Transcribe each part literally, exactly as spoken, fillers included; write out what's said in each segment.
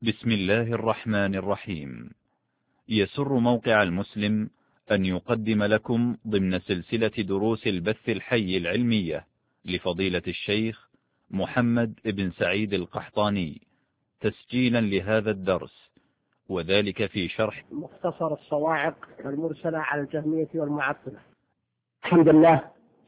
بسم الله الرحمن الرحيم. يسر موقع المسلم أن يقدم لكم ضمن سلسلة دروس البث الحي العلمية لفضيلة الشيخ محمد بن سعيد القحطاني تسجيلا لهذا الدرس، وذلك في شرح مختصر الصواعق المرسلة على الجهمية والمعطلة. الحمد لله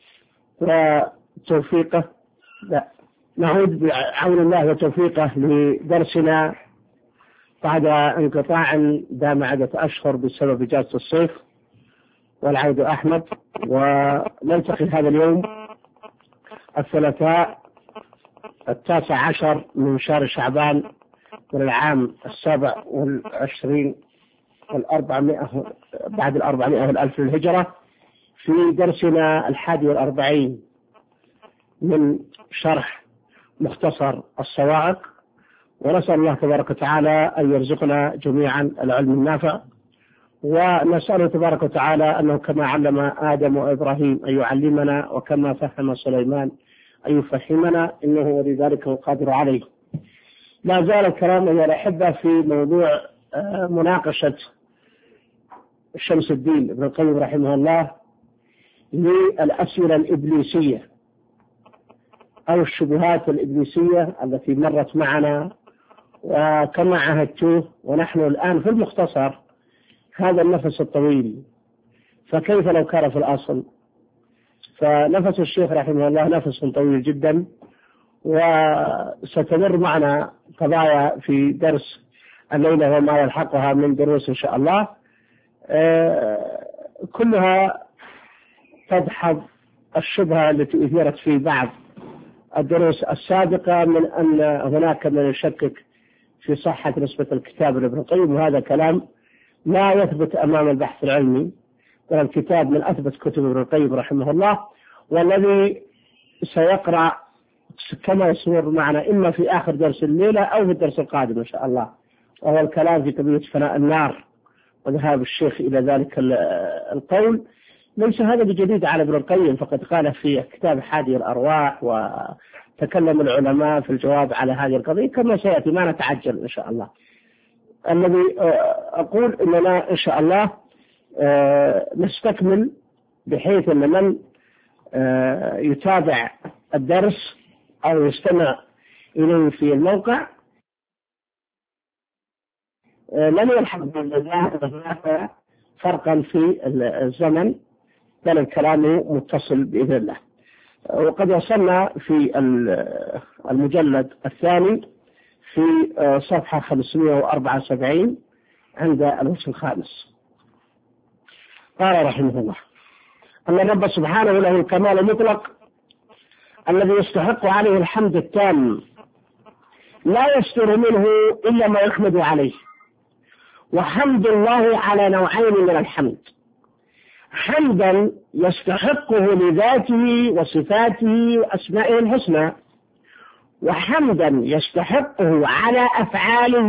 وتوفيقه، لا نعود بعون الله وتوفيقه لدرسنا بعد انقطاع دام عدة أشهر بسبب إجازة الصيف والعيد أحمد، ونلتقي هذا اليوم الثلاثاء التاسع عشر من شهر شعبان من العام السابع والعشرين والأربعمائة بعد الأربعمائة والألف للهجرة، في درسنا الحادي والأربعين من شرح مختصر الصواعق. ونسأل الله تبارك وتعالى أن يرزقنا جميعا العلم النافع، ونسأله تبارك وتعالى أنه كما علم آدم وإبراهيم أن يعلمنا، وكما فهم سليمان أن يفهمنا، إنه ولذلك القادر عليه. لا زال الكلام أيها الأحبة في موضوع مناقشة شمس الدين ابن القيم رحمه الله للأسئلة الإبليسية أو الشبهات الإبليسية التي مرت معنا وكما عهدتوه، ونحن الآن في المختصر هذا النفس الطويل، فكيف لو كان في الأصل؟ فنفس الشيخ رحمه الله نفس طويل جدا، وستمر معنا قضايا في درس الليلة وما يلحقها من دروس إن شاء الله، كلها تدحض الشبهة التي أثيرت في بعض الدروس السابقة من أن هناك من يشكك في صحة نسبة الكتاب لابن القيم، وهذا كلام لا يثبت أمام البحث العلمي، والكتاب من أثبت كتب ابن القيم رحمه الله، والذي سيقرأ كما يصور معنا إما في آخر درس الليلة أو في الدرس القادم إن شاء الله، وهو الكلام في قضية فناء النار وذهاب الشيخ إلى ذلك القول. ليس هذا بجديد على ابن القيم، فقد قال في كتاب حادي الأرواح، وتكلم العلماء في الجواب على هذه القضية كما سيأتي، ما نتعجل إن شاء الله. الذي أقول إننا إن شاء الله نستكمل بحيث أن من يتابع الدرس أو يستمع إليه في الموقع لن يلحق بالله فرقا في الزمن، بل الكلام متصل بإذن الله. وقد وصلنا في المجلد الثاني في صفحة خمسمائة وأربعة وسبعين عند الوصف الخامس. قال رحمه الله أن الرب سبحانه له الكمال المطلق الذي يستحق عليه الحمد التام، لا يستر منه إلا ما يحمد عليه. وحمد الله على نوعين من الحمد: حمدا يستحقه لذاته وصفاته وأسمائه الحسنى، وحمدا يستحقه على أفعاله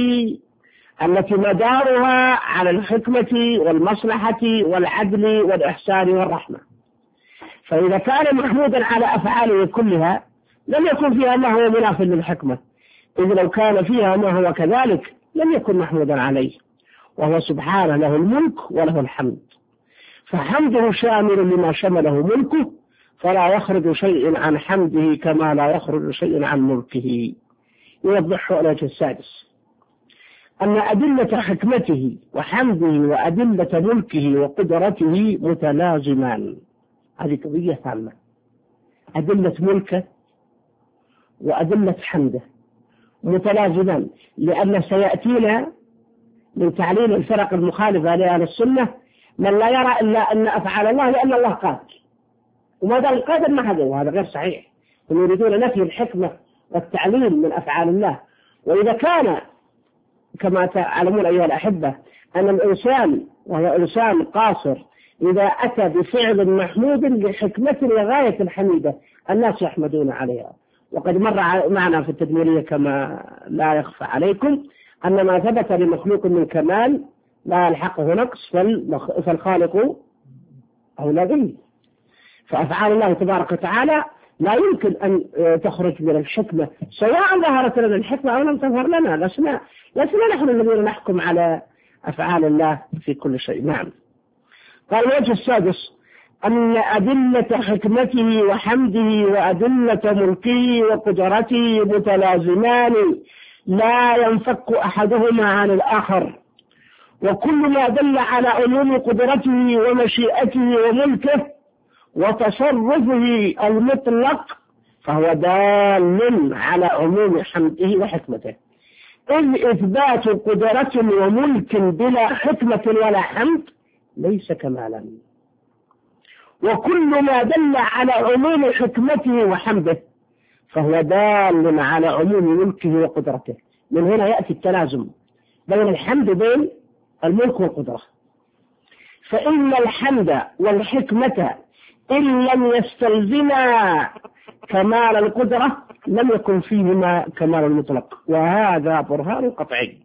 التي مدارها على الحكمة والمصلحة والعدل والإحسان والرحمة. فإذا كان محمودا على أفعاله كلها لم يكن فيها ما هو مناف للحكمة، إذ لو كان فيها ما هو كذلك لم يكن محمودا عليه، وهو سبحانه له الملك وله الحمد، فحمده شامل لما شمله ملكه، فلا يخرج شيء عن حمده كما لا يخرج شيء عن ملكه. يوضحه الوجه السادس أن أدلة حكمته وحمده وأدلة ملكه وقدرته متلازمان. هذه قضية هامة، أدلة ملكه وأدلة حمده متلازمان، لأن سيأتينا من تعليل الفرق المخالفة لأهل السنة من لا يرى إلا أن أفعال الله لأن الله قادر، وما دام قادر ما هذا، وهذا غير صحيح. هم يريدون نفي الحكمة والتعليل من أفعال الله. وإذا كان كما تعلمون أيها الأحبة أن الإنسان وهو إنسان قاصر إذا أتى بفعل محمود لحكمة لغاية الحميدة الناس يحمدون عليها. وقد مر معنا في التدميرية كما لا يخفى عليكم أن ما ثبت لمخلوق من كمال لا يلحقه نقص فالخالق أولى به. فأفعال الله تبارك وتعالى لا يمكن أن تخرج من الحكمة سواء ظهرت لنا الحكمة أو لم تظهر لنا. لسنا لسنا نحن الذين نحكم على أفعال الله في كل شيء. نعم. قال الوجه السادس أن أدلة حكمته وحمده وأدلة ملكه وقدرته متلازمان لا ينفك أحدهما عن الآخر، وكل ما دل على عموم قدرته ومشيئته وملكه وتصرفه المطلق فهو دال على عموم حمده وحكمته، إذ إثبات قدرة وملك بلا حكمة ولا حمد ليس كمالا. وكل ما دل على عموم حكمته وحمده فهو دال على عموم ملكه وقدرته. من هنا يأتي التلازم بين الحمد وبين الملك والقدرة، فإن الحمد والحكمة إن لم يستلزما كمال القدرة لم يكن فيهما كمال المطلق، وهذا برهان قطعي.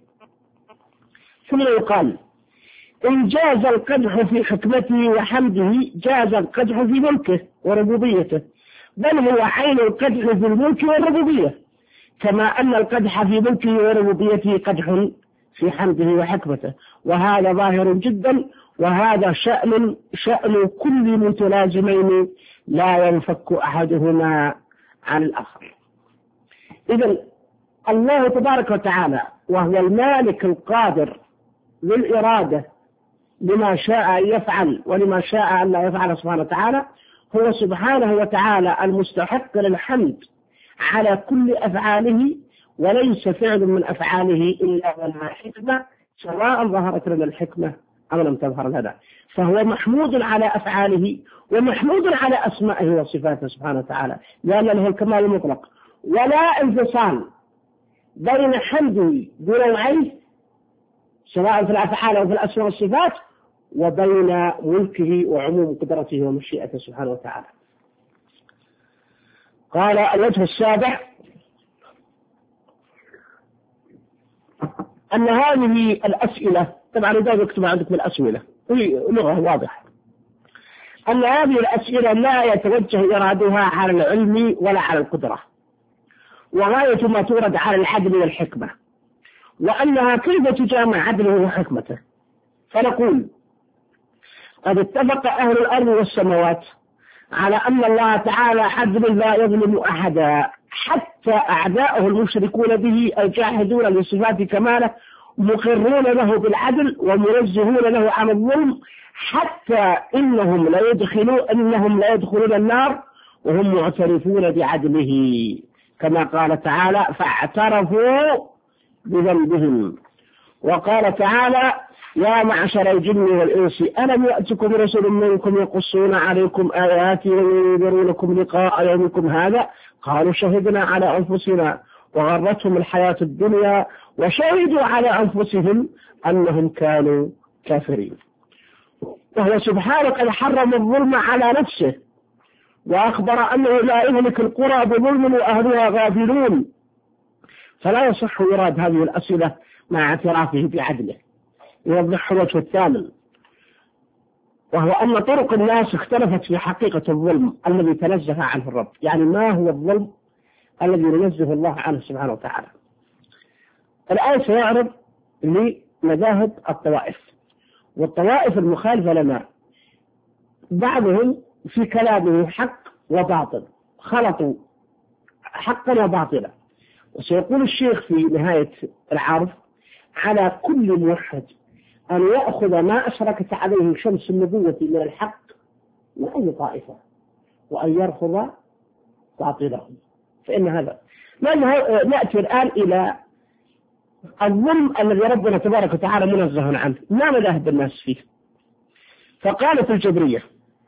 ثم يقال إن جاز القدح في حكمته وحمده جاز القدح في ملكه وربوبيته، بل هو عين القدح في الملك والربوبية، كما أن القدح في ملكه وربوبيته قدح في حمده وحكمته، وهذا ظاهر جدا، وهذا شأن شأن كل متلازمين لا ينفك أحدهما عن الآخر. إذن الله تبارك وتعالى وهو المالك القادر للإرادة لما شاء أن يفعل ولما شاء أن لا يفعل سبحانه وتعالى، هو سبحانه وتعالى المستحق للحمد على كل أفعاله، وليس فعل من أفعاله إلا ولها حكمة سواء ظهرت لنا الحكمة أو لم تظهر لنا، فهو محمود على أفعاله ومحمود على أسمائه وصفاته سبحانه وتعالى، لأن له الكمال المطلق، ولا انفصال بين حمده بنوعيه سواء في الأفعال أو في الأسماء والصفات وبين ملكه وعموم قدرته ومشيئته سبحانه وتعالى. قال الوجه السابع أن هذه الأسئلة، طبعا إذا يكتب عندكم الأسئلة هي لغة واضحة، أن هذه الأسئلة لا يتوجه إرادها على العلم ولا على القدرة، وغاية ما تورد على العدل والحكمة، وأنها كيف تجامع عدله وحكمته. فنقول قد اتفق أهل الأرض والسماوات على أن الله تعالى عدل لا يظلم أحدا، حتى أعداؤه المشركون به الجاحدون لصفات كماله مقرون له بالعدل ومنزهون له عن الظلم، حتى إنهم لا يدخلون إنهم لا يدخلون النار وهم معترفون بعدله، كما قال تعالى فاعترفوا بذنبهم. وقال تعالى يا معشر الجن والإنس ألم يأتكم رسل منكم يقصون عليكم آياتي وينذرونكم لقاء يومكم هذا قالوا شهدنا على أنفسنا وغرتهم الحياة الدنيا وشهدوا على أنفسهم أنهم كانوا كافرين. وهو سبحانه قد حرم الظلم على نفسه وأخبر أنه لا يهلك القرى بظلم وأهلها غافلون، فلا يصح إيراد هذه الأسئلة مع اعترافه بعدله. يوضح الوجه الثامن، وهو أن طرق الناس اختلفت في حقيقة الظلم الذي تنزه عنه الرب، يعني ما هو الظلم الذي ينزه الله عنه سبحانه وتعالى. الآن سيعرض لمذاهب الطوائف، والطوائف المخالفة لنا بعضهم في كلامه حق وباطل، خلطوا حقا وباطلا. وسيقول الشيخ في نهاية العرض على كل موحد أن يأخذ ما أشركت عليه شمس النبوة من الحق وأي طائفة وأن يرفض باطلهم، فإن هذا نأتي الآن إلى الظلم الذي ربنا تبارك وتعالى منزه عنه، ما مذاهب الناس فيه. فقالت الجبرية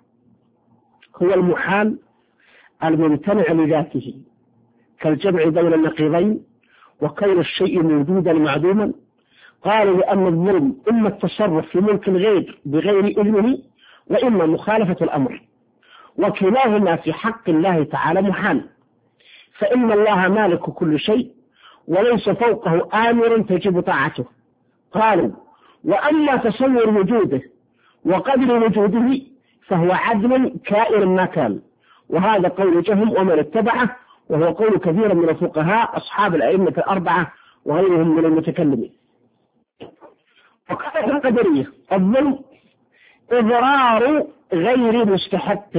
هو المحال الممتنع لذاته كالجمع بين النقيضين وكون الشيء موجودا معدوما. قالوا لأن الظلم إما التصرف في ملك الغير بغير إذنه وإما مخالفة الأمر، وكلاهما في حق الله تعالى محال، فإن الله مالك كل شيء وليس فوقه آمر تجب طاعته. قالوا وأما تصور وجوده وقدر وجوده فهو عدل كائن ما كان، وهذا قول جهم ومن اتبعه، وهو قول كثير من الفقهاء أصحاب الأئمة الأربعة وغيرهم من المتكلمين. وقال القدرية الظلم إضرار غير مستحق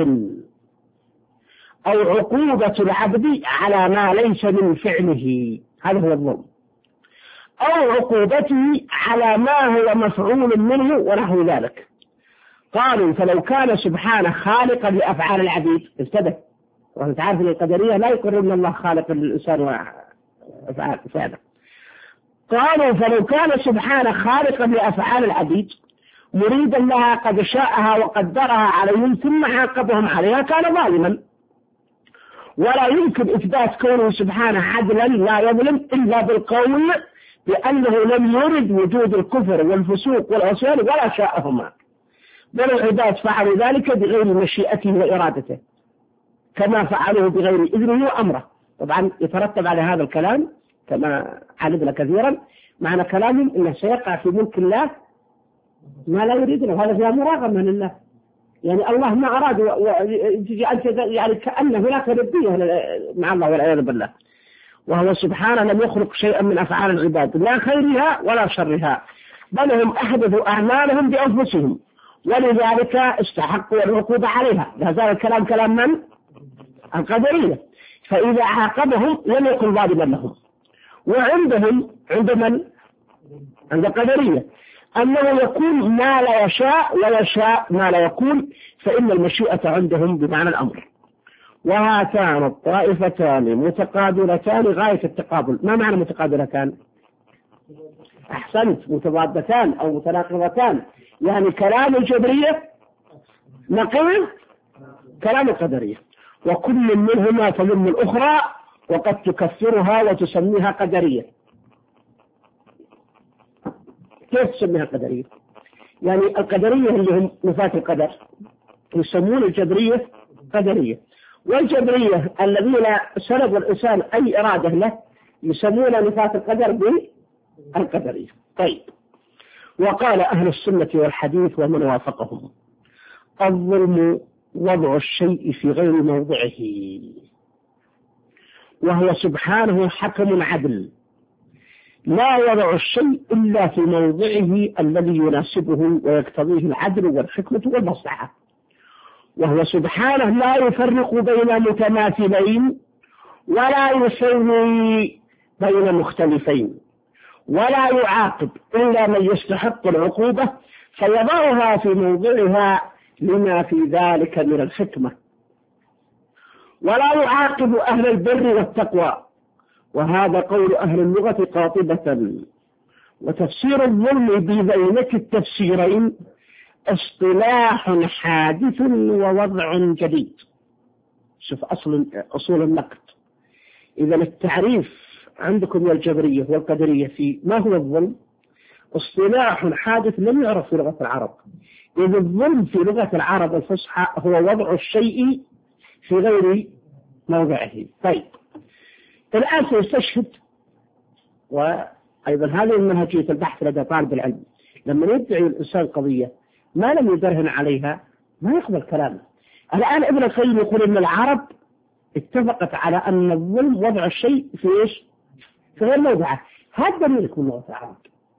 أو عقوبة العبد على ما ليس من فعله، هذا هو الظلم، أو عقوبته على ما هو مفعول منه ونحو ذلك. قالوا فلو كان سبحانه خالقا لأفعال العبيد ابتدأ، وأنت عارف أن القدرية لا يقرون الله خالق للإنسان وأفعال فعله. قالوا فلو كان سبحانه خالقا لأفعال العبيد مريدا لها قد شاءها وقدرها عليهم ثم عاقبهم عليها كان ظالما، ولا يمكن إثبات كونه سبحانه عدلا لا يظلم إلا بالقول بأنه لم يرد وجود الكفر والفسوق والعصيان ولا شاءهما، بل العباد فعلوا ذلك بغير مشيئته وإرادته كما فعلوه بغير إذنه وأمره. طبعا يترتب على هذا الكلام كما علمنا كثيرا معنى كلامهم إنه سيقع في ملك الله ما لا يريدنا، وهذا فيها مراغمة لله، يعني الله ما أراد يعني كأن هناك ردية مع الله والعياذ بالله، وهو سبحانه لم يخلق شيئا من أفعال العباد لا خيرها ولا شرها، بل هم أحدثوا أعمالهم بأنفسهم ولذلك استحقوا العقوبة عليها. هذا الكلام كلام من؟ القدرية. فإذا عاقبهم لم يكن ظالما لهم. وعندهم عند من؟ عند القدرية أنه يكون ما لا يشاء ويشاء ما لا يكون، فإن المشيئة عندهم بمعنى الأمر. وهاتان الطائفتان متقابلتان غاية التقابل. ما معنى متقابلتان؟ أحسنت، متضادتان أو متناقضتان، يعني كلام الجبرية نقل كلام القدرية، وكل منهما تذم الأخرى وقد تكفرها وتسميها قدرية. كيف تسميها قدرية؟ يعني القدرية اللي هم نفاة القدر يسمون الجبرية قدرية، والجبرية الذين سلبوا الإنسان أي إرادة له يسمون نفاة القدر بالقدرية. طيب، وقال أهل السنة والحديث ومن وافقهم الظلم وضع الشيء في غير موضعه، وهو سبحانه حكم عدل لا يضع الشيء إلا في موضعه الذي يناسبه ويقتضيه العدل والحكمة والمصلحة، وهو سبحانه لا يفرق بين متماثلين ولا يسوي بين مختلفين ولا يعاقب إلا من يستحق العقوبة فيضعها في موضعها لما في ذلك من الحكمة، ولا يعاقب أهل البر والتقوى، وهذا قول أهل اللغة قاطبة. وتفسير الظلم ببينة التفسيرين اصطلاح حادث ووضع جديد. شوف أصل أصول النقد. إذا التعريف عندكم يا الجبرية والقدرية في ما هو الظلم اصطلاح حادث لم يعرف في لغة العرب. إذا الظلم في لغة العرب الفصحى هو وضع الشيء في غير موضعه. طيب، الآن سيستشهد، وأيضا هذه منهجية البحث لدى طالب العلم، لما يدعي الإنسان قضية ما لم يبرهن عليها ما يقبل كلامه. الآن ابن القيم يقول إن العرب اتفقت على أن الظلم وضع الشيء في إيش؟ في غير موضعه. هذا دليلك من لغة العرب.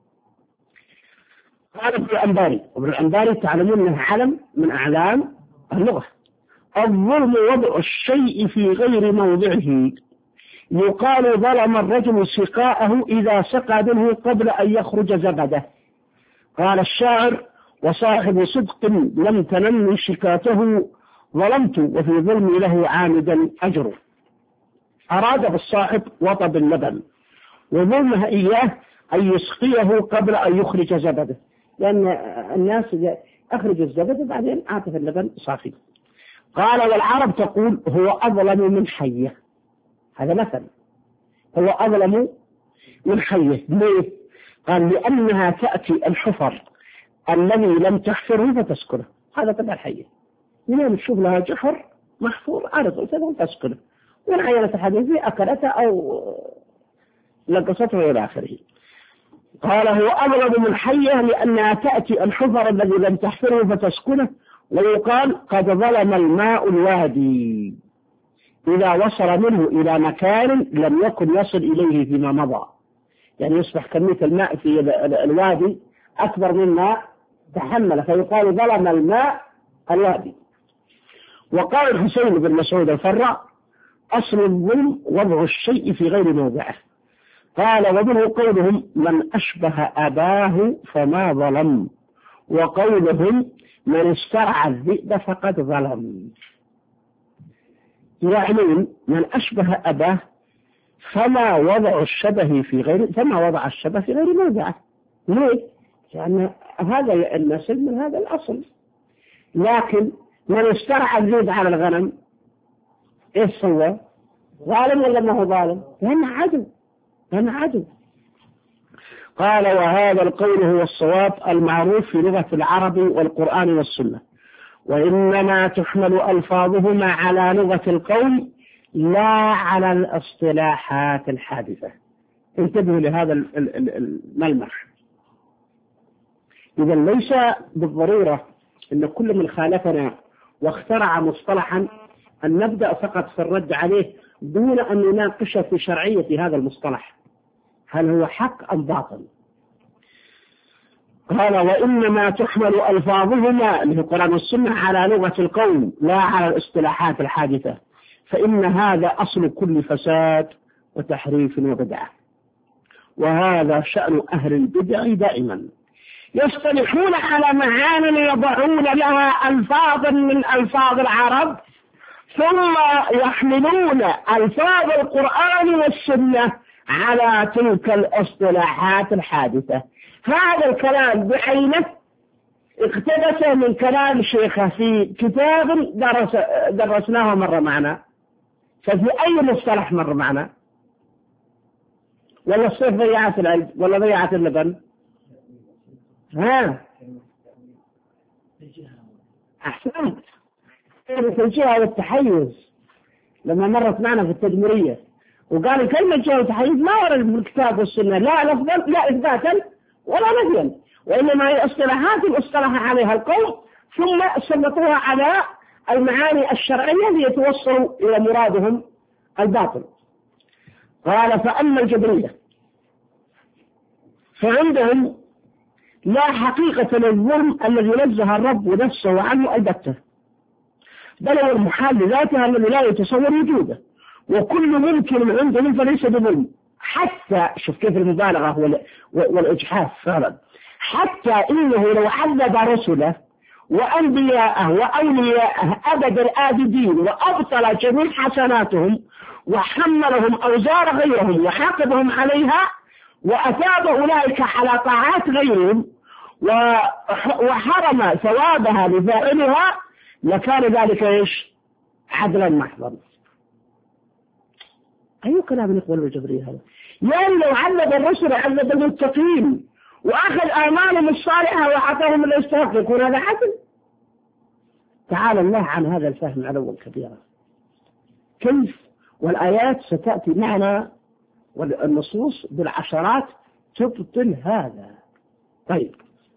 قال ابن الأنباري، ابن الأنباري تعلمون أنه علم من أعلام اللغة. الظلم وضع الشيء في غير موضعه، يقال ظلم الرجل سقاءه إذا سقى منه قبل أن يخرج زبده. قال الشاعر وصاحب صدق لم تنن شكاته ظلمت وفي ظلمي له عامدا أجر. أراد بالصاحب وطب اللبن، وظلمها إياه أن يسقيه قبل أن يخرج زبده، لأن الناس أخرج الزبد بعدين أعطف اللبن صافي. قال والعرب تقول هو أظلم من حية. هذا مثل، هو أظلم من حية. ليه؟ قال لأنها تأتي الحفر الذي لم تحفره فتسكنه. هذا تبع الحية، منين تشوف لها جحر محفور عارض تسكنه، وإن عينت الحديث أكلته أو لقصته إلى آخره. قال هو أظلم من حية لأنها تأتي الحفر الذي لم تحفره فتسكنه. ويقال قد ظلم الماء الوادي. إذا وصل منه إلى مكان لم يكن يصل إليه فيما مضى، يعني يصبح كمية الماء في الوادي أكبر مما تحمل، فيقال ظلم الماء الوادي. وقال الحسين بن مسعود الفراء: أصل الظلم وضع الشيء في غير موضعه. قال: ومنه قولهم: من أشبه أباه فما ظلم، وقولهم: من استرعى الذئب فقد ظلم. يعنون من أشبه أباه فما وضع الشبه في غير فما وضع الشبه في غير موضعه. ليه؟ لأن هذا النسل من هذا الأصل. لكن من استرعى الذئب على الغنم إيش سوى؟ ظالم ولا ما هو ظالم؟ لأنه عدو، لأنه عدو. قال: وهذا القول هو الصواب المعروف في لغة العرب والقرآن والسنة، وإنما تحمل ألفاظهما على لغة القول لا على الاصطلاحات الحادثة. انتبهوا لهذا الملمح. إذا ليس بالضرورة أن كل من خالفنا واخترع مصطلحا أن نبدأ فقط في الرد عليه دون أن نناقش في شرعية هذا المصطلح، هل هو حق أم باطل. قال: وإنما تحمل ألفاظهما اللي هي القرآن والسنة على لغة القول لا على الاصطلاحات الحادثة، فإن هذا أصل كل فساد وتحريف وبدعة. وهذا شأن أهل البدع دائما، يصطلحون على معان يضعون لها ألفاظا من ألفاظ العرب، ثم يحملون ألفاظ القرآن والسنة على تلك الاصطلاحات الحادثة. هذا الكلام بعينه اقتبس من كلام شيخه في كتاب درس درسناه مرة معنا. ففي أي مصطلح مرة معنا؟ ولا الصيف ضيعت العلم ولا ضيعت اللبن؟ ها أحسنت. في الجهة والتحيز لما مرت معنا في التدميرية وقال كلمة جهة والتحيز ما ورد بالكتاب والسنة لا لفظا لا إثباتا ولا نفيا، وإنما هي اصطلاحات اصطلح عليها القوم ثم سلطوها على المعاني الشرعية ليتوصلوا إلى مرادهم الباطل. قال: فأما الجبرية فعندهم لا حقيقة للظلم الذي نزه الرب نفسه عنه البتة، بل هو المحال لذاتها الذي لا يتصور وجوده، وكل ممكن عندهم فليس بظلم. حتى شوف كيف المبالغة والإجحاف فعلا، حتى إنه لو عذب رسله وأنبياءه وأولياءه أبد الآبدين وأبطل جميع حسناتهم وحملهم أوزار غيرهم وحاقبهم عليها وأثاب أولئك على طاعات غيرهم وحرم ثوابها لفاعلها، لكان ذلك إيش؟ عدلا محضا. أي كلام يقول الجبرية هذا؟ يعني لو عذب الرسل عذب المتقين وأخذ آمالهم الصالحة وأعطاهم اللي يستحق، يكون هذا عدل؟ تعالى الله عن هذا الفهم علوا كبيرا. كيف؟ والآيات ستأتي معنا والنصوص بالعشرات تبطل هذا. طيب،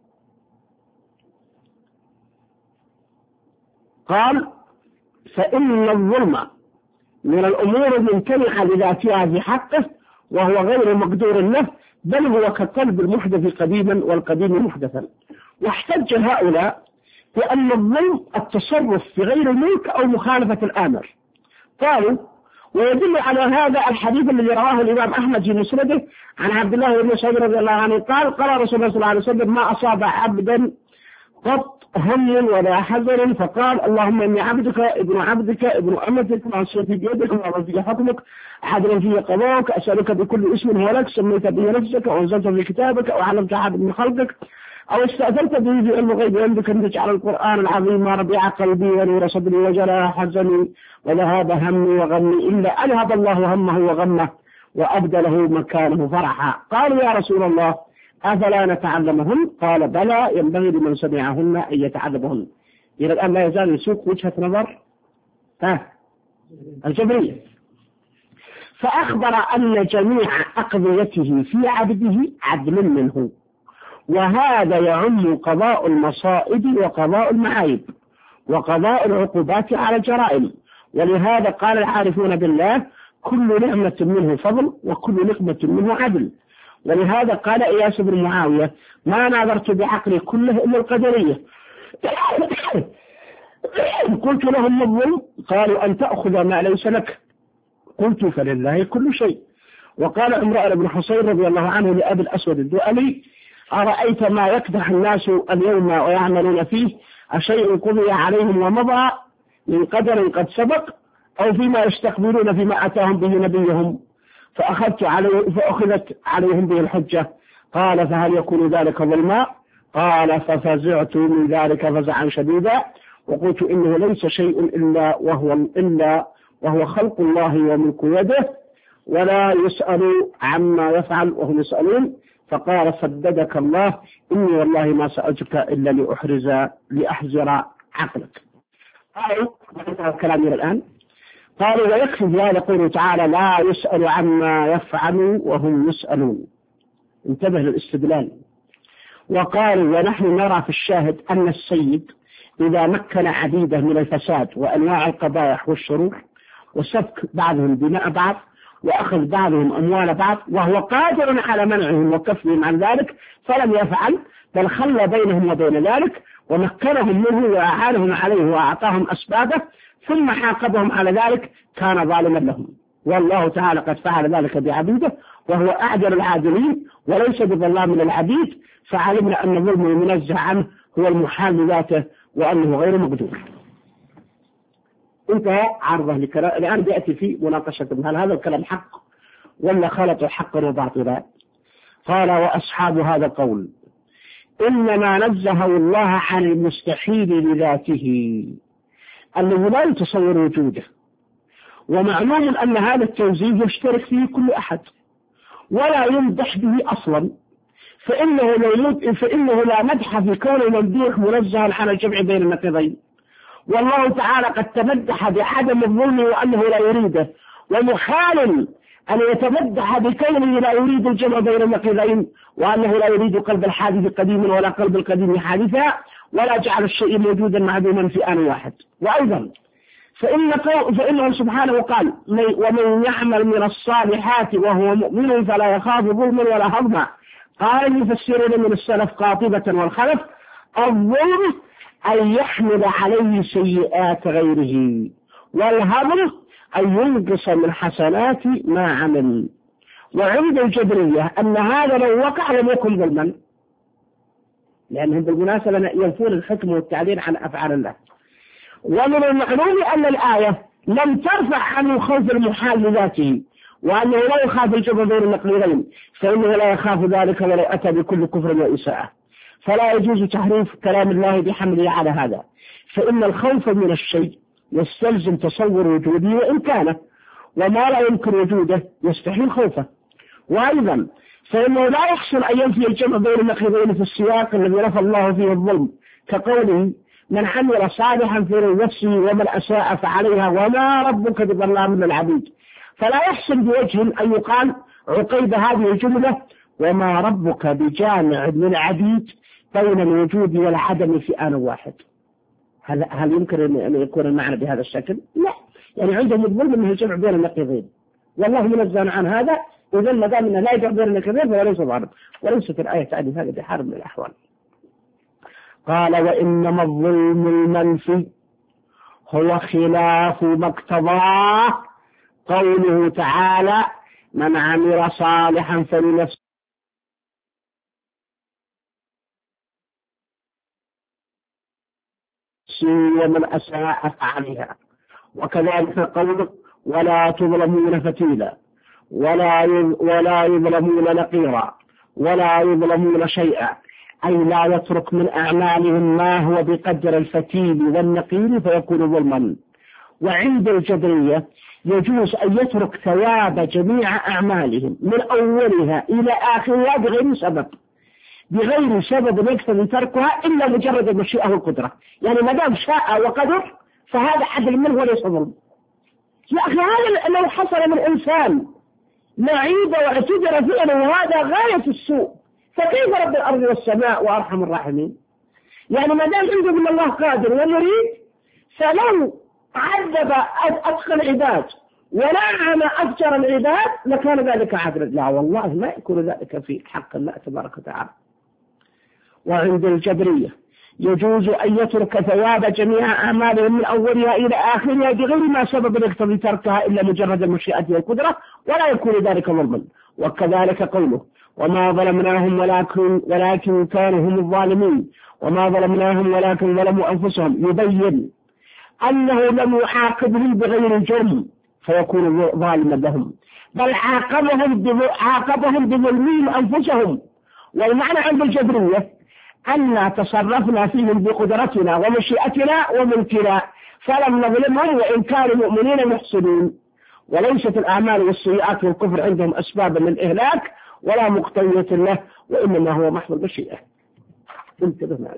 قال: فإن الظلم من الأمور الممتنعة لذاتها في حقه وهو غير مقدور له، بل هو كالطلب المحدث قديما والقديم محدثا. واحتج هؤلاء بأن الظلم التصرف في غير الملك أو مخالفة الآمر. قالوا: ويدل على هذا الحديث الذي رواه الإمام أحمد في مسنده عن عبد الله بن مسعود رضي الله عنه قال: قال رسول الله صلى الله عليه وسلم: ما أصاب عبدا قط هم ولا حزن فقال: اللهم إني عبدك ابن عبدك ابن أمتك معصيتي بيدك وعرضي حكمك عدلا في قضاءك، أسألك بكل اسم هو لك سميت به نفسك وأنزلت في كتابك أو علمت أحد من خلقك أو استأثرت به في علم الغيب عندك أن تجعل القرآن العظيم ربيع قلبي ونور صدري وجلاء حزني وذهاب همي وغمي إلا أذهب الله همه وغمه وأبدله مكانه فرحا. قالوا: يا رسول الله أفلا نتعلمهن؟ قال: بلى، ينبغي لمن سمعهن أن يتعلمهن. إلى الآن لا يزال يسوق وجهة نظر ها الجبرية. فأخبر أن جميع أقضيته في عبده عدل منه، وهذا يعم قضاء المصائب وقضاء المعايب وقضاء العقوبات على الجرائم ولهذا قال العارفون بالله كل نعمة منه فضل وكل نقمة منه عدل. ولهذا قال إياس بن معاوية ما ناظرت بعقلي كله إلا القدرية. قلت لهم الظلم؟ قالوا أن تأخذ ما ليس لك. قلت فلله كل شيء. وقال عمران بن حصين رضي الله عنه لأبي الأسود الدؤلي أرأيت ما يكدح الناس اليوم ويعملون فيه أشيء قضي عليهم ومضى من قدر قد سبق أو فيما يستقبلون فيما أتاهم به نبيهم فأخذت عليه فأخذت عليهم به الحجة. قال فهل يكون ذلك ظلما؟ قال ففزعت من ذلك فزعا شديدا وقلت إنه ليس شيء إلا وهو إلا وهو خلق الله وملك يده ولا يسأل عما يفعل وهم يسألون. فقال سددك الله إني والله ما سألتك إلا لأحرز لأحزر عقلك. قالوا الكلام إلى الآن قالوا ويكفي ذلك قوله تعالى لا يسأل عما يفعل وهم يسألون. انتبه للاستدلال. وقالوا ونحن نرى في الشاهد أن السيد إذا مكن عديده من الفساد وأنواع القبائح والشرور وسفك بعضهم دماء بعض وأخذ بعضهم أموال بعض وهو قادر على منعهم وكفهم عن ذلك فلم يفعل بل خلى بينهم وبين ذلك ومكنهم منه وأعانهم عليه وأعطاهم أسبابه ثم عاقبهم على ذلك كان ظالما لهم. والله تعالى قد فعل ذلك بعبيده وهو أعدل العادلين وليس بظلام للعبيد فعلمنا أن الظلم المنزه عنه هو المحال بذاته وأنه غير مقدور. انتهى عرضه لكلام. الآن بيأتي في مناقشة هل هذا الكلام حق ولا خلط حقا وباطلا. قال وأصحاب هذا القول إنما نزه الله عن المستحيل لذاته الذي لا يتصور وجوده ومعلوم أن هذا التنزيه يشترك فيه كل أحد ولا يمدح به أصلا فإنه, فإنه لا مدح في كون الممدوح منزها عن الجمع بين النقيضين. والله تعالى قد تمدح بعدم الظلم وأنه لا يريده ومحال أن يتمدح بكونه لا يريد الجمع بين النقيضين وأنه لا يريد قلب الحادث قديما ولا قلب القديم حادثا ولا جعل الشيء موجودا معدوما في آن واحد. وأيضا فإن فإنه سبحانه قال ومن يعمل من الصالحات وهو مؤمن فلا يخاف ظلما ولا هضما. قال المفسرون من السلف قاطبة والخلف الظلم أن يحمل عليه سيئات غيره والهضم أن ينقص من حسنات ما عمل. وعند الجبرية أن هذا لو وقع لم يكن ظلما لأنهم بالمناسبة ينفون الحكم والتعديل عن أفعال الله. ومن المعلوم أن الآية لم ترفع عن الخوف المحال لذاته وأنه لا يخاف الجمع بين النقيضين فإنه لا يخاف ذلك ولو أتى بكل كفر وإساءة فلا يجوز تحريف كلام الله بحمله على هذا فإن الخوف من الشيء يستلزم تصور وجوده وإمكانه وما لا يمكن وجوده يستحيل خوفه. وأيضا فإنه لا يحصل أن ينفي الجمع بين النقيضين في السياق الذي نفى الله فيه الظلم كقوله من عمل صالحا في نفسه ومن أساء فعليها وما ربك بظلام للعبيد. فلا يحصل بوجه أن يقال عقيب هذه الجملة وما ربك بجامع للعبيد بين الوجود والعدم في آن واحد. هل, هل يمكن أن يكون المعنى بهذا الشكل؟ لا. يعني عندهم الظلم أنه الجمع بين النقيضين والله منزه عن هذا إذا ما دام أنه لا يجمع بين النقيضين فهو ليس ظالم وليست الآية تعني هذا بحال من الأحوال. قال وإنما الظلم المنفي هو خلاف ما اقتضاه قوله تعالى من عمل صالحا فلنفسه ومن أساء فعليها. وكذلك قوله ولا تظلمون فتيلا ولا ولا يظلمون نقيرا ولا يظلمون شيئا أي لا يترك من أعمالهم ما هو بقدر الفتيل والنقير فيكون ظلما. وعند الجبرية يجوز أن يترك ثواب جميع أعمالهم من أولها إلى آخرها بغير سبب بغير سبب يقتضي تركها إلا مجرد المشيئة والقدرة. يعني ما دام شاء وقدر فهذا عدل منه وليس ظلم. يا أخي هذا لو حصل من إنسان معيب واعتذر فعله وهذا غاية السوء فكيف رب الأرض والسماء وأرحم الراحمين؟ يعني ما دام عنده من الله قادر ويريد فلو عذب أتقى العباد ونعم أفجر العباد لكان ذلك عدلا. لا والله ما يكون ذلك في حق الله تبارك وتعالى. وعند الجبرية يجوز أن يترك ثواب جميع أعمالهم من أولها إلى آخرها بغير ما سبب يقتضي تركها إلا مجرد المشيئة والقدرة، ولا يكون ذلك ظلما. وكذلك قوله وما ظلمناهم ولكن, ولكن كانوا هم الظالمين، وما ظلمناهم ولكن ظلموا أنفسهم، يبين أنه لم يعاقبهم بغير جرم فيكون ظالما لهم، بل عاقبهم عاقبهم بظلمهم أنفسهم. والمعنى عند الجبرية أن تصرفنا فيهم بقدرتنا ومشيئتنا وملكنا فلم نظلمهم وإن كانوا مؤمنين محسنين. وليست الأعمال والسيئات والكفر عندهم أسبابا للإهلاك ولا مقتضية له، وإنما هو محض المشيئة. انتبه معنا.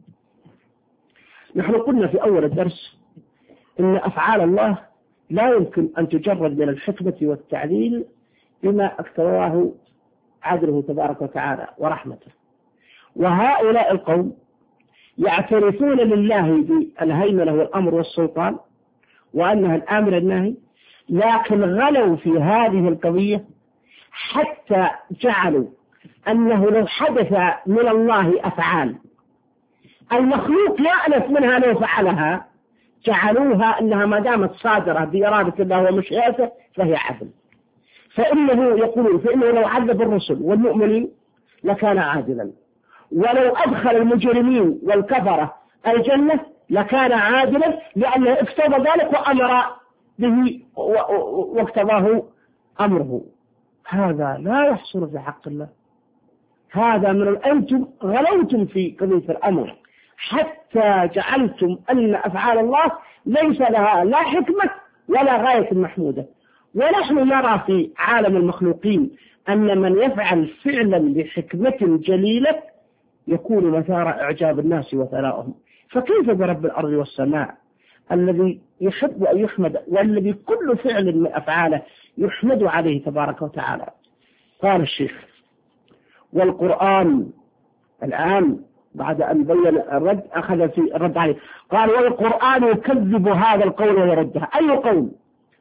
نحن قلنا في أول الدرس إن أفعال الله لا يمكن أن تجرد من الحكمة والتعليل بما اقتضاه عدله تبارك وتعالى ورحمته. وهؤلاء القوم يعترفون لله بالهيمنة والأمر والسلطان وأنها الآمر الناهي، لكن غلوا في هذه القضية حتى جعلوا أنه لو حدث من الله أفعال المخلوق يألف منها لو فعلها جعلوها أنها ما دامت صادرة بإرادة الله ومشيئته فهي عدل. فإنه يقولون فإنه لو عذب الرسل والمؤمنين لكان عادلا، ولو أدخل المجرمين والكفرة الجنة لكان عادلا لأنه اقتضى ذلك وأمر به واقتضاه أمره. هذا لا يحصل في حق الله. هذا من أنتم غلوتم في قضية الأمر حتى جعلتم أن أفعال الله ليس لها لا حكمة ولا غاية محمودة. ونحن نرى في عالم المخلوقين أن من يفعل فعلا بحكمة جليلة يكون مثار إعجاب الناس وثنائهم، فكيف برب الأرض والسماء الذي يحب أن يحمد والذي كل فعل من أفعاله يحمد عليه تبارك وتعالى. قال الشيخ والقرآن الآن بعد أن بين الرد أخذ في الرد عليه قال والقرآن يكذب هذا القول ويرده. أي قول؟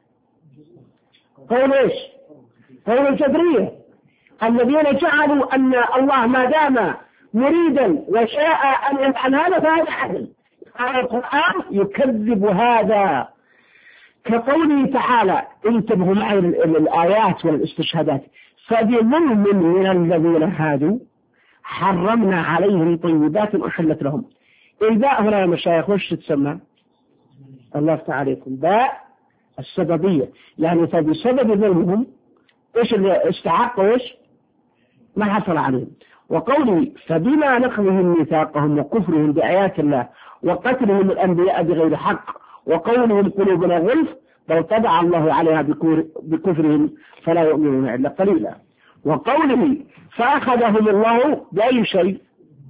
قول إيش؟ قول الجبرية الذين جعلوا أن الله ما دام مريدا وشاء أن يفعل هذا فهذا عدل. قال القرآن يكذب هذا كقوله تعالى انتبهوا معي للآيات والاستشهادات فبظلم من الذين هادوا حرمنا عليهم طيبات أحلت لهم. الباء هنا يا مشايخ وش تسمى؟ الله يفتح عليكم باء السببية، يعني فبسبب ظلمهم ايش اللي استحقوا ايش ما حصل عليهم. وقوله فبما نقضهم ميثاقهم وكفرهم بآيات الله وقتلهم الأنبياء بغير حق وقولهم قلوبنا غلف بل طبع الله عليها بكفرهم فلا يؤمنون إلا قليلا. وقوله فأخذهم الله بأي شيء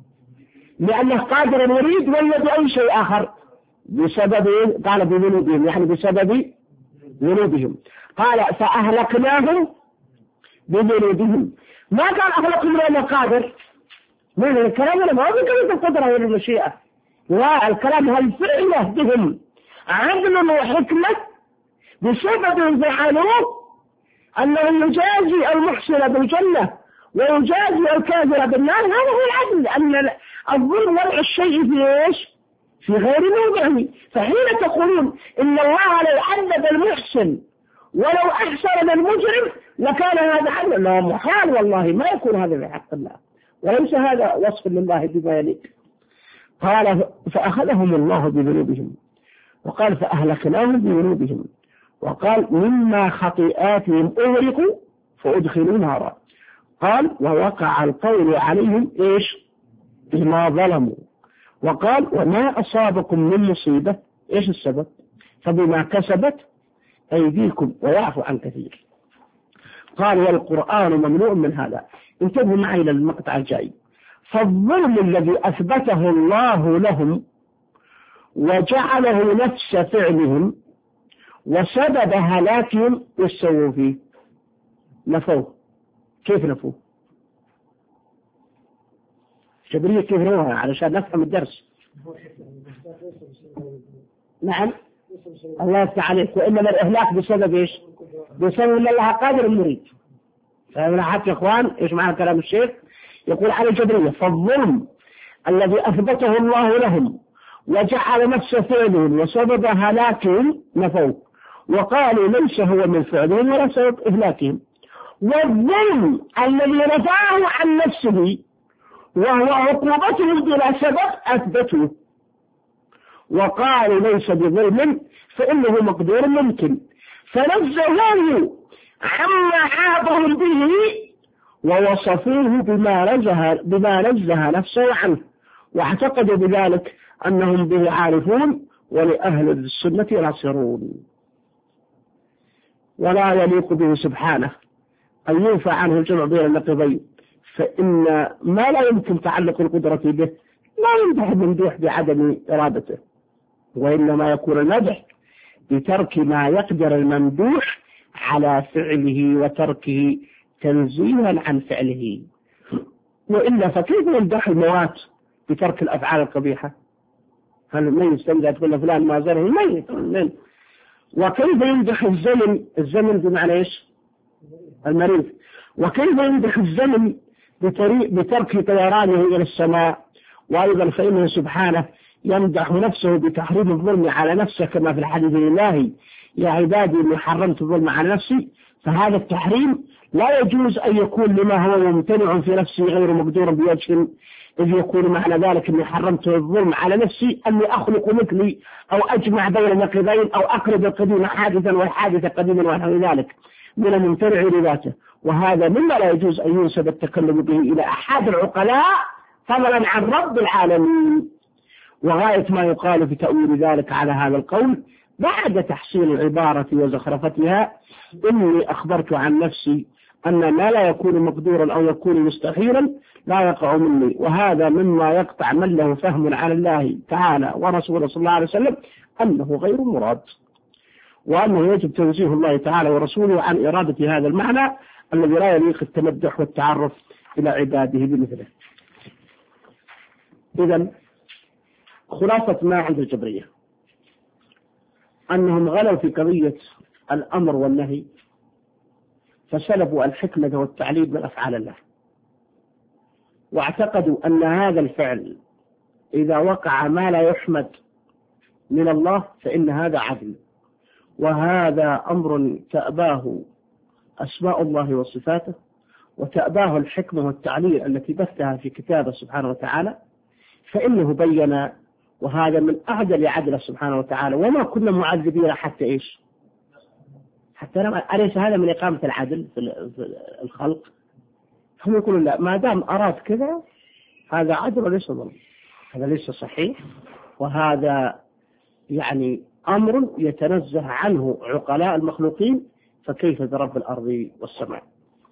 لأنه قادر يريد ولا بأي شيء آخر بسبب قال بذنوبهم يعني بسبب ذنوبهم. قال فأهلكناهم بذنوبهم ما قال أهلكهم لأنه قادر. من الكلام هذا ما هو بكلمة القدرة ولا المشيئة، لا الكلام هل فعله بهم عدل وحكمة بسبب فعلوه أنه يجازي المحسن بالجنة ويجازي الكافر بالنار. هذا هو العدل، أن الظلم وضع الشيء في إيش؟ في غير موضعه. فحين تقولون إن الله لو عذب المحسن ولو أحسن المجرم لكان هذا عدل، لا محال والله ما يكون هذا بحق الله، وليس هذا وصف لله بما يليق. قال فأخذهم الله بذنوبهم وقال فأهلكناهم بذنوبهم وقال مما خطيئاتهم أغرقوا فأدخلوا نارا. قال ووقع القول عليهم إيش بما ظلموا. وقال وما أصابكم من مصيبة إيش السبب فبما كسبت أيديكم ويعفو عن كثير. قال والقرآن ممنوع من هذا. انتبهوا معي إلى المقطع الجاي. فالظلم الذي أثبته الله لهم وجعله نفس فعلهم وسبب هلاكهم يسووا فيه نفوه. كيف نفوه؟ جبرية كيف نفوها علشان نفهم الدرس. نعم الله يفتح عليك. وإنما الإهلاك بسبب إيش؟ بسبب أن الله قادر مريد. فهنا حتى يا إخوان إيش معنى كلام الشيخ؟ يقول على الجبرية: فالظلم الذي أثبته الله لهم وجعل نفس فعلهم وسبب هلاكهم نفوه، وقالوا ليس هو من فعلهم ولا سبب إهلاكهم. والظلم الذي رفعه عن نفسه وهو عقوبته بلا سبب أثبته، وقالوا ليس بظلم فإنه مقدور ممكن، فنزهوه عما عابهم به ووصفوه بما نزه بما نزه نفسه عنه، واعتقدوا بذلك أنهم به عارفون ولأهل السنة ناصرون. ولا يليق به سبحانه أن ينفع عنه الجمع بين النقيضين، فإن ما لا يمكن تعلق القدرة به لا يمدح الممدوح بعدم إرادته، وإنما يكون المدح بترك ما يقدر الممدوح على فعله وتركه تنزيها عن فعله. وإلا فكيف يمدح الموات بترك الأفعال القبيحة؟ هل الميت تنزل تقول فلان ما زره الميت؟ وكيف يمدح الزمن؟ الزمن بمعنى إيش؟ المريض. وكيف يمدح الزمن بترك طيرانه إلى السماء؟ وأيضا فإنه سبحانه يمدح نفسه بتحريم الظلم على نفسه، كما في الحديث الإلهي: يا عبادي إني حرمت الظلم على نفسي. فهذا التحريم لا يجوز أن يكون لما هو ممتنع في نفسه غير مقدور بوجه، إذ يكون معنى ذلك أني حرمت الظلم على نفسي أني أخلق مثلي أو أجمع بين نقيضين أو أقرب القديم حادثا والحادث قديما ونحو ذلك من الممتنع لذاته، وهذا مما لا يجوز أن ينسب التكلم به إلى أحد العقلاء فضلا عن رب العالمين. وغاية ما يقال في تأويل ذلك على هذا القول بعد تحسين العبارة وزخرفتها: إني أخبرت عن نفسي أن ما لا يكون مقدورا أو يكون مستحيلا لا يقع مني، وهذا مما يقطع من له فهم عن الله تعالى ورسوله صلى الله عليه وسلم أنه غير مراد، وأنه يجب تنزيه الله تعالى ورسوله عن إرادة هذا المعنى الذي لا يليق التمدح والتعرف إلى عباده بمثله. إذن خلاصة ما عند الجبرية أنهم غلوا في قضية الأمر والنهي، فسلبوا الحكمة والتعليل من أفعال الله، واعتقدوا أن هذا الفعل إذا وقع ما لا يحمد من الله فإن هذا عدل، وهذا أمر تأباه أسماء الله وصفاته، وتأباه الحكمة والتعليل التي بثها في كتابه سبحانه وتعالى، فإنه بين، وهذا من أعدل عدله سبحانه وتعالى: وما كنا معذبين حتى إيش؟ حتى لما أليس هذا من إقامة العدل في الخلق؟ هم يقولون لا، ما دام أراد كذا هذا عدل وليس ظلم. هذا ليس صحيح، وهذا يعني أمر يتنزه عنه عقلاء المخلوقين، فكيف برب الأرض والسماء؟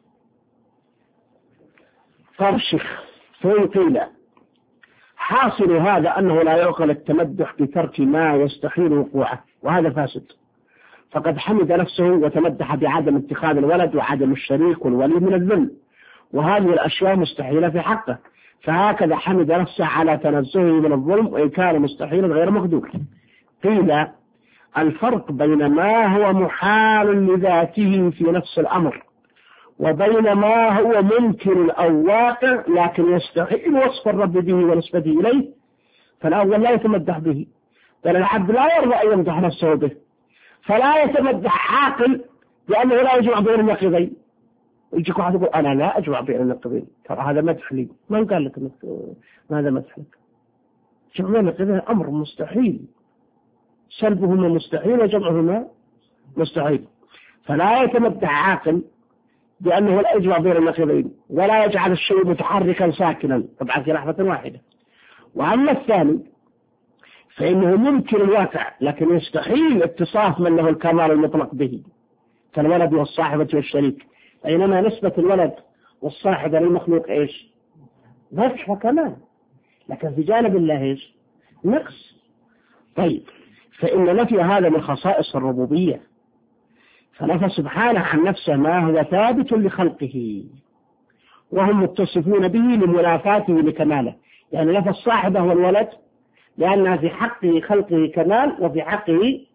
فارشخ فيقيل حاصل هذا أنه لا يعقل التمدح بترك ما يستحيل وقوعه، وهذا فاسد، فقد حمد نفسه وتمدح بعدم اتخاذ الولد وعدم الشريك والولي من الذل، وهذه الأشياء مستحيلة في حقه، فهكذا حمد نفسه على تنزهه من الظلم وإن كان مستحيلا غير مقدور. قيل الفرق بين ما هو محال لذاته في نفس الأمر وبين ما هو ممكن أو واقع لكن يستحيل وصف الرب به ونسبته إليه، فالأول لا يتمدح به، بل العبد لا يرضى أن يمدح نفسه به، فلا يتمدح عاقل لأنه لا يجمع بين النقيضين. يجيك واحد يقول أنا لا أجمع بين النقيضين، ترى هذا مدح لي. من قال لك أنك ماذا مدح لك؟ جمع بين النقيضين أمر مستحيل، سلبهما مستحيل وجمعهما مستحيل، فلا يتمدح عاقل بأنه لا يجمع بين النقيضين ولا يجعل الشيء متحركا ساكنا طبعا في لحظة واحدة. وأما الثاني فإنه ممكن الواقع لكن يستحيل اتصاف من له الكمال المطلق به، كالولد والصاحبة والشريك، بينما نسبة الولد والصاحبة للمخلوق إيش؟ نفس وكمال، لكن في جانب الله إيش؟ نقص. طيب، فإن نفي هذا من خصائص الربوبية، فنفى سبحانه عن نفسه ما هو ثابت لخلقه وهم متصفون به لمنافاته لكماله، يعني نفى الصاحبة والولد لأنها في حق خلقه كمال وفي حقه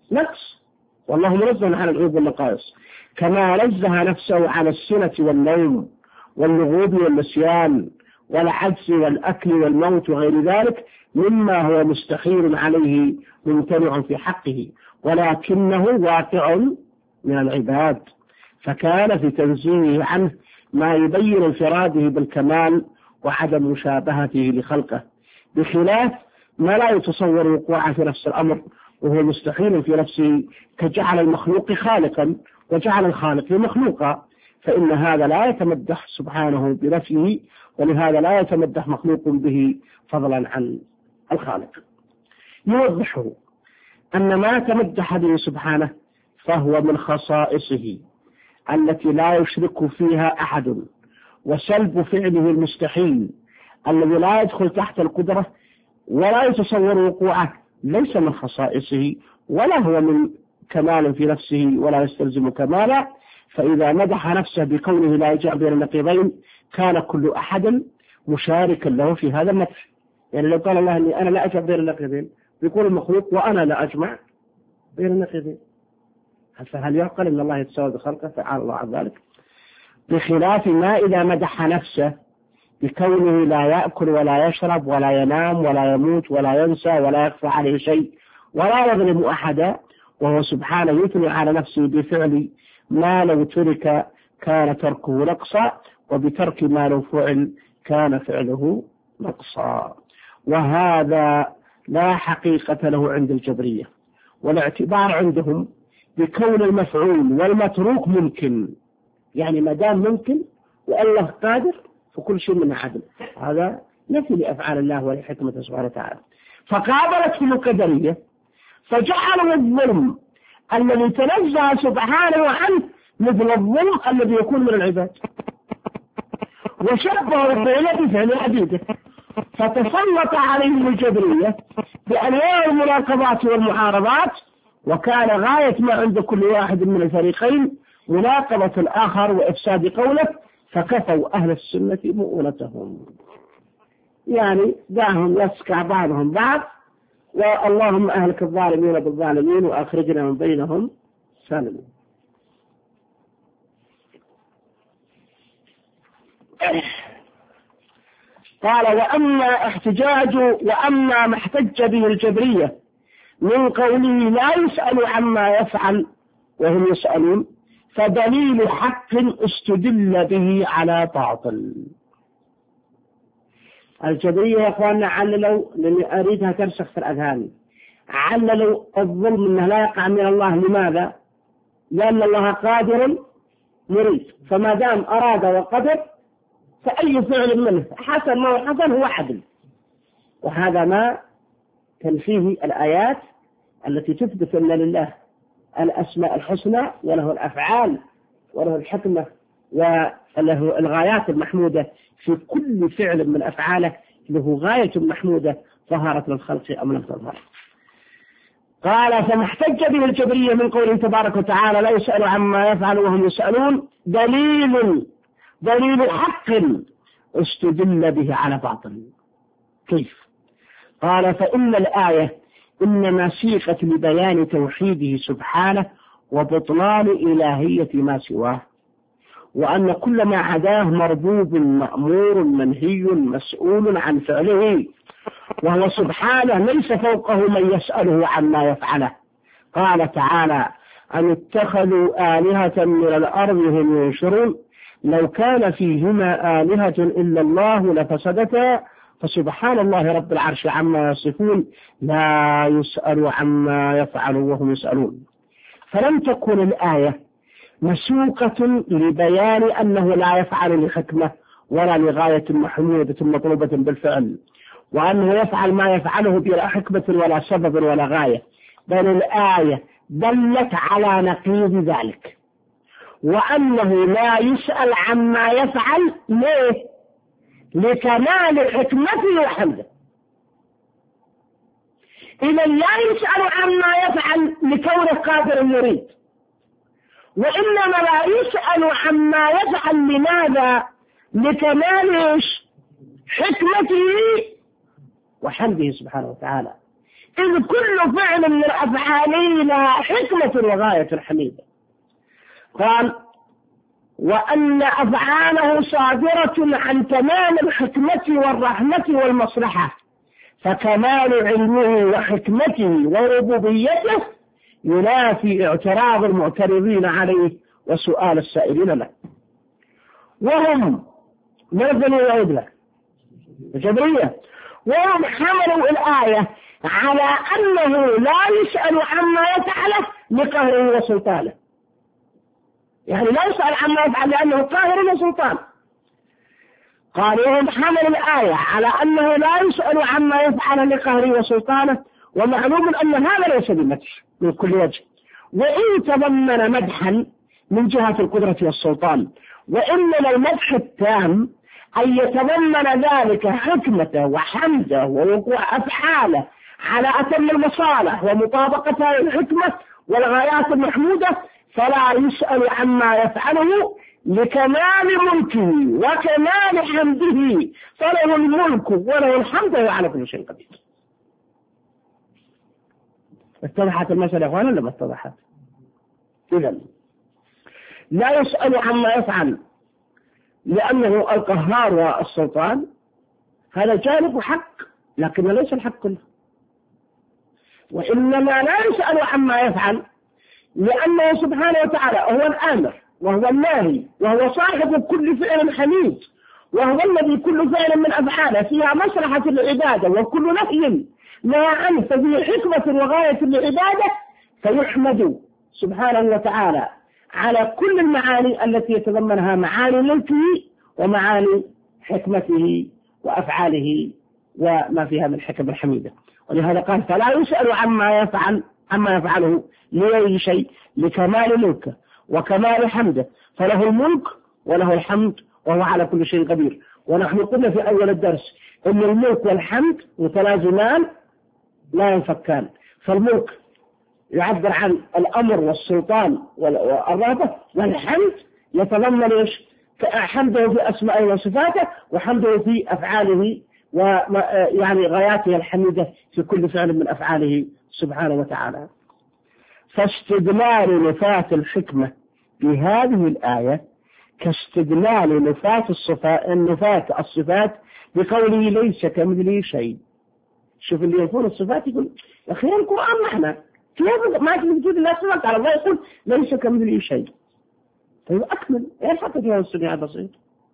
نقص، والله منزه عن العيوب والنقائص، كما نزه نفسه عن السنة والنوم واللغوب والنسيان والعجز والأكل والموت وغير ذلك مما هو مستحيل عليه ممتنع في حقه، ولكنه واقع من العباد، فكان في تنزيهه عنه ما يبين انفراده بالكمال وعدم مشابهته لخلقه، بخلاف ما لا يتصور وقوعه في نفس الأمر وهو مستحيل في نفسه، كجعل المخلوق خالقا وجعل الخالق مخلوقا، فإن هذا لا يتمدح سبحانه بنفسه، ولهذا لا يتمدح مخلوق به فضلا عن الخالق. يوضحه أن ما تمدح به سبحانه فهو من خصائصه التي لا يشرك فيها أحد، وسلب فعله المستحيل الذي لا يدخل تحت القدرة ولا يتصور وقوعه ليس من خصائصه ولا هو من كمال في نفسه ولا يستلزم كمالا، فإذا مدح نفسه بكونه لا يجمع بين النقيضين كان كل أحد مشاركا له في هذا المدح. يعني لو قال الله أني أنا لا أجمع بين النقيضين يقول المخلوق وأنا لا أجمع بين النقيضين، فهل يعقل أن الله يتساوى بخلقه؟ تعالى الله عن ذلك. بخلاف ما إذا مدح نفسه بكونه لا يأكل ولا يشرب ولا ينام ولا يموت ولا ينسى ولا يخفى عليه شيء ولا يظلم أحدا، وهو سبحانه يثني على نفسه بفعل ما لو ترك كان تركه نقصا، وبترك ما لو فعل كان فعله نقصا، وهذا لا حقيقة له عند الجبرية، والاعتبار عندهم بكون المفعول والمتروك ممكن، يعني ما دام ممكن والله قادر فكل شيء من عدل، هذا نفي لأفعال الله ولحكمته سبحانه وتعالى. فقابلت في القدرية فجعلوا الظلم الذي تنزه سبحانه عنه مثل الظلم الذي يكون من العباد، وشبهوا الفعل بفعل عبيده، فتسلط عليهم الجبرية بأنواع المناقضات والمعارضات، وكان غاية ما عند كل واحد من الفريقين مناقضة الآخر وإفساد قوله، فكفوا أهل السنة مؤونتهم، يعني دعهم يسكع بعضهم بعض، واللهم أهلك الظالمين بالظالمين وأخرجنا من بينهم سالمين. قال وأما احتجاج وأما ما احتج به الجبرية من قوله لا يسأل عما يفعل وهم يسألون فدليل حق استدل به على باطل. الجبرية يا أخواننا عللوا، لأني أريدها ترسخ في الأذهان، عللوا الظلم أنه لا يقع من الله. لماذا؟ لأن الله قادر مريد، فما دام أراد وقدر فأي فعل منه حسن ما حسن هو عدل، وهذا ما تنفيه الآيات التي تثبت أن لله الأسماء الحسنى وله الأفعال وله الحكمة وله الغايات المحمودة في كل فعل من أفعاله، له غاية محمودة ظهرت للخلق أم لم تظهر. قال فما احتج به الجبرية من قوله تبارك وتعالى لا يسأل عما يفعل وهم يسألون دليل دليل حق استدل به على باطل. كيف؟ قال فإن الآية إنما سيقت لبيان توحيده سبحانه وبطلان إلهية ما سواه، وأن كل ما عداه مربوب مأمور منهي مسؤول عن فعله، وهو سبحانه ليس فوقه من يسأله عما يفعله. قال تعالى أن اتخذوا آلهة من الأرض هم ينشرون لو كان فيهما آلهة إلا الله لفسدتا فسبحان الله رب العرش عما يصفون لا يسأل عما يفعل وهم يسألون. فلم تكن الآية مسوقة لبيان أنه لا يفعل لحكمة ولا لغاية محمودة مطلوبة بالفعل، وأنه يفعل ما يفعله بلا حكمة ولا سبب ولا غاية، بل الآية دلت على نقيض ذلك، وأنه لا يسأل عما يفعل ليه؟ لكمال حكمته وحمده. إذا لا يسأل عما يفعل لكونه قادر يريد، وإنما لا يسأل عما يفعل لماذا؟ لكمال حكمته وحمده سبحانه وتعالى. إذ كل فعل من أفعاله لها حكمة وغاية حميدة. قال وأن أفعاله صادرة عن تمام الحكمة والرحمة والمصلحة، فكمال علمه وحكمته وربوبيته ينافي اعتراض المعترضين عليه وسؤال السائلين له. وهم نزلوا وعدله الجبرية، وهم حملوا الآية على أنه لا يسأل عما يفعله لقهره وسلطانه، يعني لا يسأل عما يفعل لأنه قاهر وسلطان. قالوا هم حملوا الآية على أنه لا يسأل عما يفعل لقهره وسلطانه، ومعلوم أن هذا ليس بمدح من كل وجه، وإن تضمن مدحا من جهة القدرة والسلطان، وإنما المدح التام أن يتضمن ذلك حكمته وحمده ووقوع أفعاله على أتم المصالح ومطابقة الحكمة والغايات المحمودة، فلا يسأل عما يفعله لكمال ملكه وكمال حمده، فله الملك وله الحمد وعلى كل شيء قدير. اتضحت المسألة يا أخوانا ولا ما اتضحت؟ إذن لا يسأل عما يفعل لأنه القهار والسلطان، هذا جانب حق لكن ليس الحق كله. وإنما لا يسأل عما يفعل لأنه سبحانه وتعالى هو الآمر وهو الناهي وهو صاحب كل فعل حميد، وهو الذي كل فعل من أفعاله فيها مصلحة العبادة وكل نهي ما عنه ففيه حكمة وغاية العبادة، فيحمد سبحانه وتعالى على كل المعاني التي يتضمنها معاني ملكه ومعاني حكمته وأفعاله وما فيها من حكم الحميدة. ولهذا قال فلا يسأل عما يفعل عما يفعله لأي شيء لكمال ملكه وكمال حمده، فله الملك وله الحمد وهو على كل شيء قدير. ونحن قلنا في أول الدرس أن الملك والحمد متلازمان لا ينفكان، فالملك يعبر عن الأمر والسلطان والرغبة، والحمد يتضمن إيش؟ حمده في أسمائه وصفاته وحمده في أفعاله ويعني غاياته الحميدة في كل فعل من أفعاله سبحانه وتعالى. فاستدلال نفاة الحكمة بهذه الآية كاستدلال نفاة الصفات نفاة الصفات بقوله ليس كمثله شيء. شوف اللي يقول الصفات يقول يا أخي القرآن معنا كيف ما في وجود الله سبحانه وتعالى، الله يقول ليس كمثله شيء. طيب أكمل إيش حتى فيها السميع بسيط.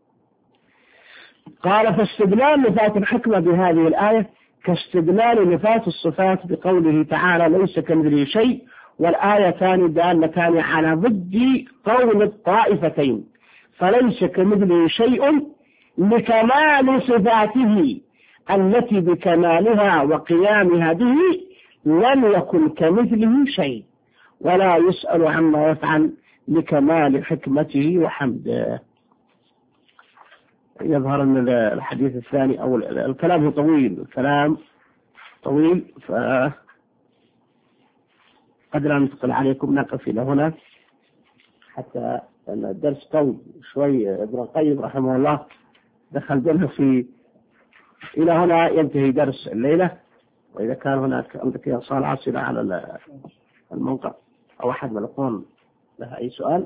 قال فاستدلال نفاة الحكمة بهذه الآية كاستدلال نفاة الصفات بقوله تعالى ليس كمثله شيء، والآيتان دالتان على ضد قول الطائفتين، فليس كمثله شيء لكمال صفاته التي بكمالها وقيامها به لم يكن كمثله شيء، ولا يسأل عما يفعل لكمال حكمته وحمده. يظهر أن الحديث الثاني أو الكلام طويل، الكلام طويل فقد لا ننتقل عليكم، نقف إلى هنا حتى أن الدرس طويل شوي. ابن القيم رحمه الله دخل بنا في إلى هنا ينتهي درس الليلة، وإذا كان هناك عندك إيصال عاصلة على الموقع أو أحد من الأخوان لها أي سؤال.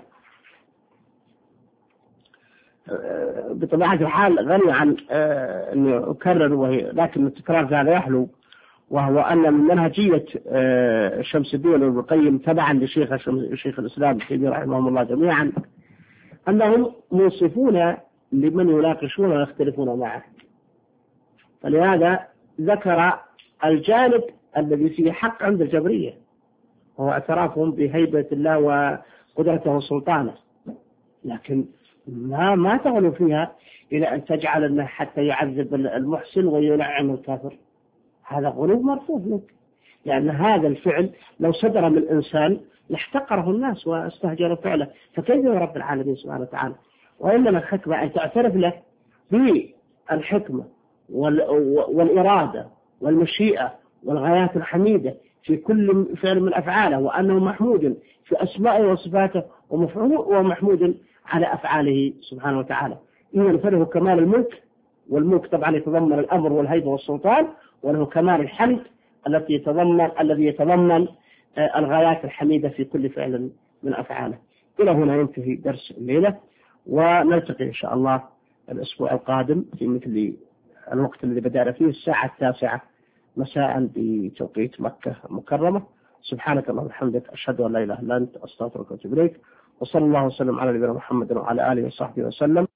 بطبيعة الحال غني عن أن أكرر، وهي لكن التكرار هذا يحلو، وهو أن من منهجية شمس الدين وابن القيم تبعا لشيخ شيخ الإسلام ابن تيمية رحمهم الله جميعا أنهم منصفون لمن يناقشون ويختلفون معه. فلهذا ذكر الجانب الذي فيه حق عند الجبرية، وهو اعترافهم بهيبة الله وقدرته وسلطانه، لكن ما ما تغلو فيها إلى أن تجعل أنه حتى يعذب المحسن وينعم الكافر. هذا غلو مرفوض منك، لأن هذا الفعل لو صدر من الإنسان لاحتقره الناس واستهجروا فعله، فكيف رب العالمين سبحانه وتعالى؟ وإنما الحكمة أن تعترف له بالحكمة والإرادة والمشيئة والغايات الحميدة في كل فعل من أفعاله، وأنه محمود في أسمائه وصفاته ومحمود على أفعاله سبحانه وتعالى. إذن فله كمال الملك، والملك طبعا يتضمن الأمر والهيبة والسلطان، وله كمال الحمد التي يتضمن الذي يتضمن الغايات الحميدة في كل فعل من أفعاله. إلى هنا ينتهي درس الليلة، ونلتقي إن شاء الله الأسبوع القادم في مثل الوقت الذي بدأنا فيه الساعة التاسعة مساء بتوقيت مكة المكرمة. سبحانك اللهم وبحمدك، أشهد أن لا إله إلا أنت، أستغفرك وأتوب إليك، وصلى الله وسلم على نبينا محمد وعلى آله وصحبه وسلم.